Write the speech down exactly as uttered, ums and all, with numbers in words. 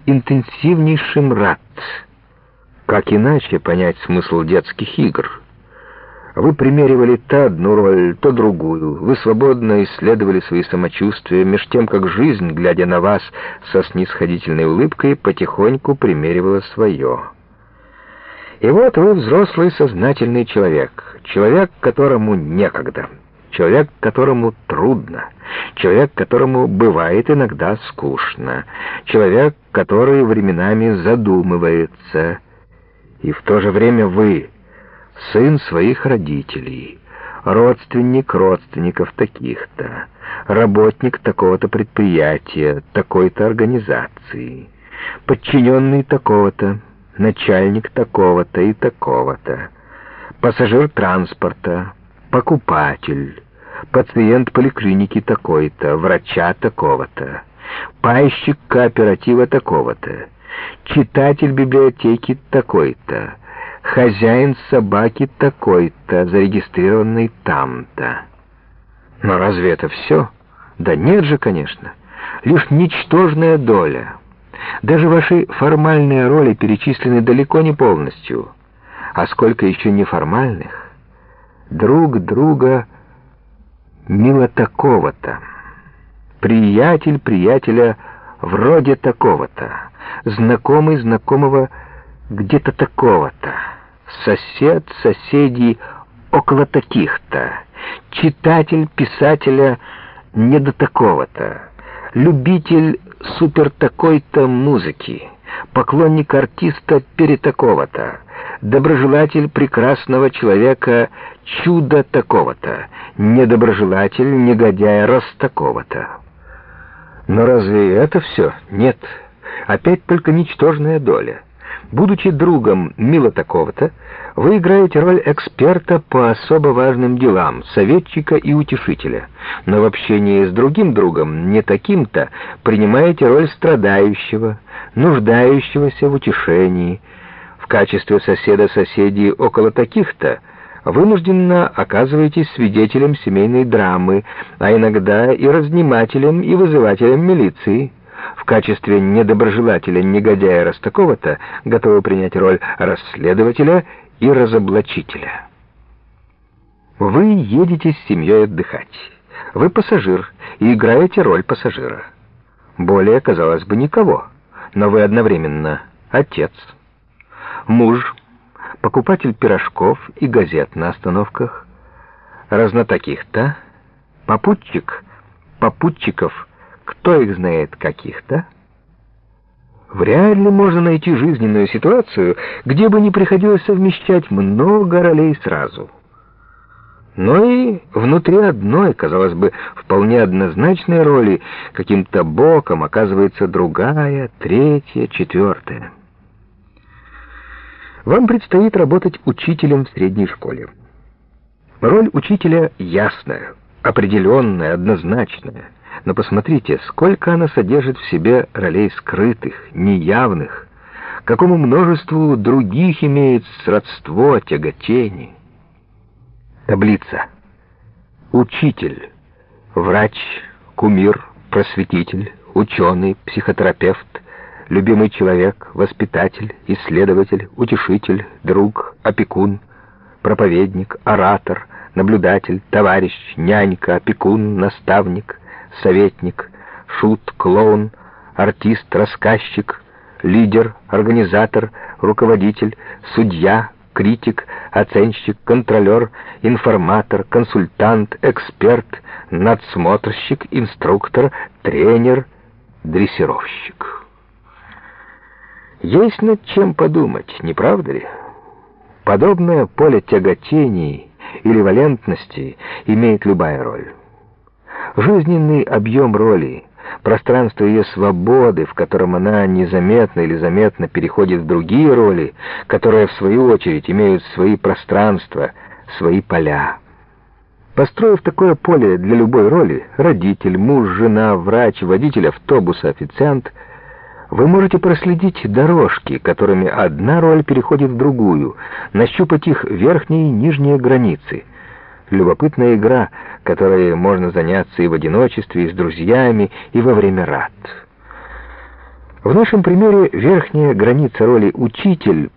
интенсивнейшим рад. Как иначе понять смысл детских игр? Вы примеривали то одну роль, то другую. Вы свободно исследовали свои самочувствия, меж тем, как жизнь, глядя на вас со снисходительной улыбкой, потихоньку примеривала свое. И вот вы взрослый сознательный человек, человек, которому некогда, человек, которому трудно, человек, которому бывает иногда скучно, человек, который временами задумывается. И в то же время вы — сын своих родителей, родственник родственников таких-то, работник такого-то предприятия, такой-то организации, подчиненный такого-то, начальник такого-то и такого-то, пассажир транспорта, покупатель, пациент поликлиники такой-то, врача такого-то, пайщик кооператива такого-то, читатель библиотеки такой-то, хозяин собаки такой-то, зарегистрированный там-то. Но разве это все? Да нет же, конечно. Лишь ничтожная доля. Даже ваши формальные роли перечислены далеко не полностью. А сколько еще неформальных? Друг друга мило такого-то. Приятель приятеля вроде такого-то. Знакомый знакомого где-то такого-то, сосед соседей около таких-то, читатель писателя не до такого-то, любитель супер такой-то музыки, поклонник артиста перед такого-то, доброжелатель прекрасного человека чудо такого-то, недоброжелатель негодяя раз такого-то. Но разве это все? Нет. Опять только ничтожная доля. Будучи другом мило такого-то, вы играете роль эксперта по особо важным делам, советчика и утешителя, но в общении с другим другом, не таким-то, принимаете роль страдающего, нуждающегося в утешении. В качестве соседа соседей около таких-то вынужденно оказываетесь свидетелем семейной драмы, а иногда и разнимателем и вызывателем милиции. В качестве недоброжелателя, негодяя раз такого-то, готовы принять роль расследователя и разоблачителя. Вы едете с семьей отдыхать. Вы пассажир и играете роль пассажира. Более, казалось бы, никого, но вы одновременно отец, муж, покупатель пирожков и газет на остановках, разнотаких-то, попутчик, попутчиков, кто их знает каких-то. Вряд ли можно найти жизненную ситуацию, где бы не приходилось совмещать много ролей сразу. Но и внутри одной, казалось бы, вполне однозначной роли каким-то боком оказывается другая, третья, четвертая. Вам предстоит работать учителем в средней школе. Роль учителя ясная, определенная, однозначная. Но посмотрите, сколько она содержит в себе ролей скрытых, неявных, какому множеству других имеет сродство, тяготение. Таблица. Учитель, врач, кумир, просветитель, ученый, психотерапевт, любимый человек, воспитатель, исследователь, утешитель, друг, опекун, проповедник, оратор, наблюдатель, товарищ, нянька, опекун, наставник, советник, шут, клоун, артист, рассказчик, лидер, организатор, руководитель, судья, критик, оценщик, контролер, информатор, консультант, эксперт, надсмотрщик, инструктор, тренер, дрессировщик. Есть над чем подумать, не правда ли? Подобное поле тяготений или валентности имеет любая роль. Жизненный объем роли, пространство ее свободы, в котором она незаметно или заметно переходит в другие роли, которые, в свою очередь, имеют свои пространства, свои поля. Построив такое поле для любой роли, родитель, муж, жена, врач, водитель автобуса, официант, вы можете проследить дорожки, которыми одна роль переходит в другую, нащупать их верхние и нижние границы. Любопытная игра, которой можно заняться и в одиночестве, и с друзьями, и во время рад. В нашем примере верхняя граница роли «учитель»